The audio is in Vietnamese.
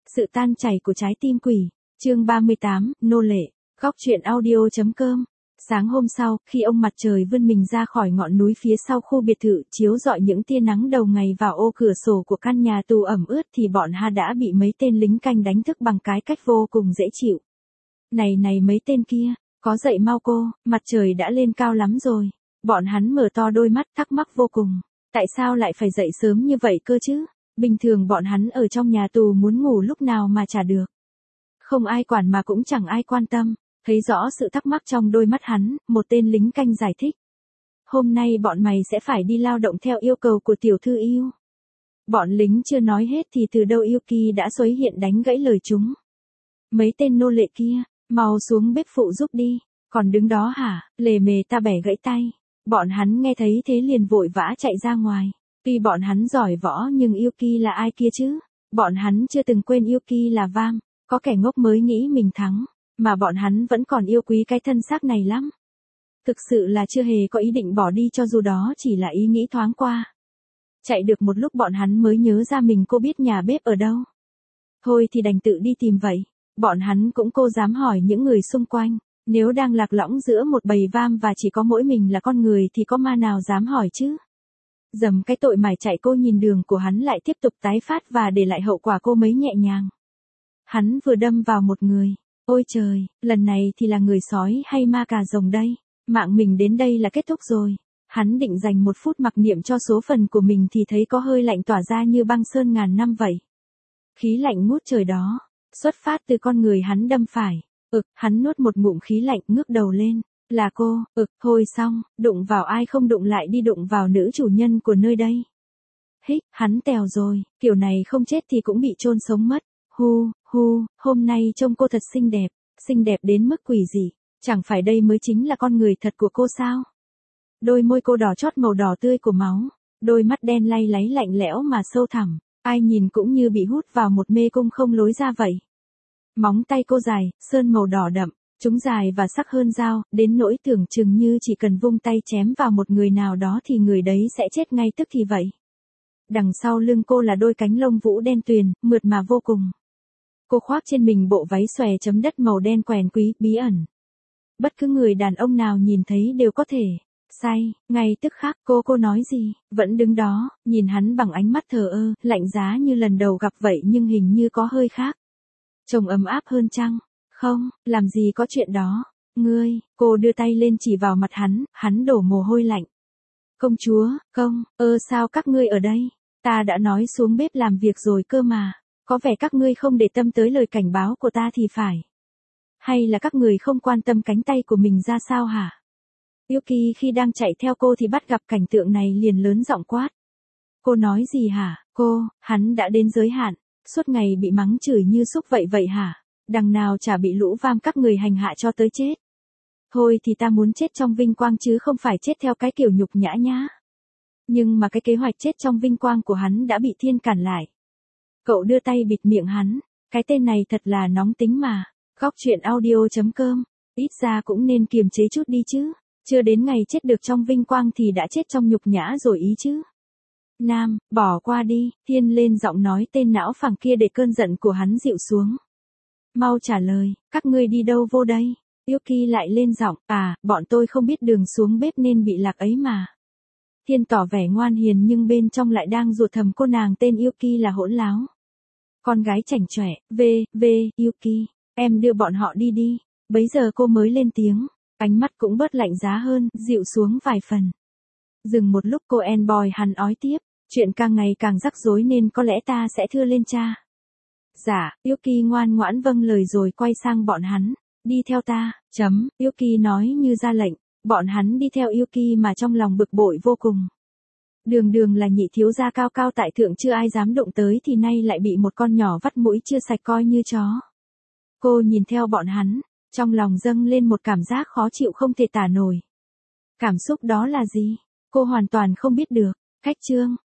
Sự tan chảy của trái tim quỷ. Chương 38, nô lệ. Góc truyện audio.com. Sáng hôm sau, khi ông mặt trời vươn mình ra khỏi ngọn núi phía sau khu biệt thự, chiếu rọi những tia nắng đầu ngày vào ô cửa sổ của căn nhà tù ẩm ướt thì bọn Ha đã bị mấy tên lính canh đánh thức bằng cái cách vô cùng dễ chịu. Này mấy tên kia, có dậy mau cô, mặt trời đã lên cao lắm rồi. Bọn hắn mở to đôi mắt thắc mắc vô cùng. Tại sao lại phải dậy sớm như vậy cơ chứ? Bình thường bọn hắn ở trong nhà tù muốn ngủ lúc nào mà chả được. Không ai quản mà cũng chẳng ai quan tâm. Thấy rõ sự thắc mắc trong đôi mắt hắn, một tên lính canh giải thích. Hôm nay bọn mày sẽ phải đi lao động theo yêu cầu của tiểu thư yêu. Bọn lính chưa nói hết thì từ đâu Yuki đã xuất hiện đánh gãy lời chúng. Mấy tên nô lệ kia, mau xuống bếp phụ giúp đi. Còn đứng đó hả, lề mề ta bẻ gãy tay. Bọn hắn nghe thấy thế liền vội vã chạy ra ngoài. Tuy bọn hắn giỏi võ nhưng Yuki là ai kia chứ? Bọn hắn chưa từng quên Yuki là Vam. Có kẻ ngốc mới nghĩ mình thắng. Mà bọn hắn vẫn còn yêu quý cái thân xác này lắm. Thực sự là chưa hề có ý định bỏ đi cho dù đó chỉ là ý nghĩ thoáng qua. Chạy được một lúc bọn hắn mới nhớ ra mình cô biết nhà bếp ở đâu. Thôi thì đành tự đi tìm vậy. Bọn hắn cũng cô dám hỏi những người xung quanh. Nếu đang lạc lõng giữa một bầy Vam và chỉ có mỗi mình là con người thì có ma nào dám hỏi chứ. Dầm cái tội mải chạy cô nhìn đường của hắn lại tiếp tục tái phát và để lại hậu quả cô mấy nhẹ nhàng. Hắn vừa đâm vào một người. Ôi trời, lần này thì là người sói hay ma cà rồng đây? Mạng mình đến đây là kết thúc rồi. Hắn định dành một phút mặc niệm cho số phận của mình thì thấy có hơi lạnh tỏa ra như băng sơn ngàn năm vậy. Khí lạnh ngút trời đó, xuất phát từ con người hắn đâm phải. Hắn nuốt một ngụm khí lạnh ngước đầu lên. Là cô, thôi xong, đụng vào ai không đụng lại đi đụng vào nữ chủ nhân của nơi đây. Hích, hắn tèo rồi, kiểu này không chết thì cũng bị chôn sống mất. Hôm nay trông cô thật xinh đẹp đến mức quỷ dị, chẳng phải đây mới chính là con người thật của cô sao? Đôi môi cô đỏ chót màu đỏ tươi của máu, đôi mắt đen lay láy lạnh lẽo mà sâu thẳm, ai nhìn cũng như bị hút vào một mê cung không lối ra vậy. Móng tay cô dài, sơn màu đỏ đậm, chúng dài và sắc hơn dao, đến nỗi tưởng chừng như chỉ cần vung tay chém vào một người nào đó thì người đấy sẽ chết ngay tức thì vậy. Đằng sau lưng cô là đôi cánh lông vũ đen tuyền, mượt mà vô cùng. Cô khoác trên mình bộ váy xòe chấm đất màu đen quèn quý, bí ẩn. Bất cứ người đàn ông nào nhìn thấy đều có thể say, ngay tức khắc. Cô nói gì, vẫn đứng đó, nhìn hắn bằng ánh mắt thờ ơ, lạnh giá như lần đầu gặp vậy nhưng hình như có hơi khác. Trông ấm áp hơn chăng? Không, làm gì có chuyện đó. Ngươi, cô đưa tay lên chỉ vào mặt hắn đổ mồ hôi lạnh. Công chúa, sao các ngươi ở đây? Ta đã nói xuống bếp làm việc rồi cơ mà. Có vẻ các ngươi không để tâm tới lời cảnh báo của ta thì phải. Hay là các người không quan tâm cánh tay của mình ra sao hả? Yuki khi đang chạy theo cô thì bắt gặp cảnh tượng này liền lớn giọng quát. Cô nói gì hả? Hắn đã đến giới hạn. Suốt ngày bị mắng chửi như súc vậy hả? Đằng nào chả bị lũ Vam các người hành hạ cho tới chết. Thôi thì ta muốn chết trong vinh quang chứ không phải chết theo cái kiểu nhục nhã nhá. Nhưng mà cái kế hoạch chết trong vinh quang của hắn đã bị thiên cản lại. Cậu đưa tay bịt miệng hắn. Cái tên này thật là nóng tính mà. Góc truyện audio.com. Ít ra cũng nên kiềm chế chút đi chứ. Chưa đến ngày chết được trong vinh quang thì đã chết trong nhục nhã rồi ý chứ. Nam, bỏ qua đi. Thiên lên giọng nói tên não phẳng kia để cơn giận của hắn dịu xuống. Mau trả lời, các ngươi đi đâu vô đây? Yuki lại lên giọng, bọn tôi không biết đường xuống bếp nên bị lạc ấy mà. Thiên tỏ vẻ ngoan hiền nhưng bên trong lại đang ruột thầm cô nàng tên Yuki là hỗn láo. Con gái chảnh chọe, Yuki, em đưa bọn họ đi. Bấy giờ cô mới lên tiếng, ánh mắt cũng bớt lạnh giá hơn, dịu xuống vài phần. Dừng một lúc cô Enboy hắn ói tiếp, chuyện càng ngày càng rắc rối nên có lẽ ta sẽ thưa lên cha. Dạ, Yuki ngoan ngoãn vâng lời rồi quay sang bọn hắn, đi theo ta, Yuki nói như ra lệnh, bọn hắn đi theo Yuki mà trong lòng bực bội vô cùng. Đường là nhị thiếu gia cao cao tại thượng chưa ai dám đụng tới thì nay lại bị một con nhỏ vắt mũi chưa sạch coi như chó. Cô nhìn theo bọn hắn, trong lòng dâng lên một cảm giác khó chịu không thể tả nổi. Cảm xúc đó là gì? Cô hoàn toàn không biết được. Khách trương,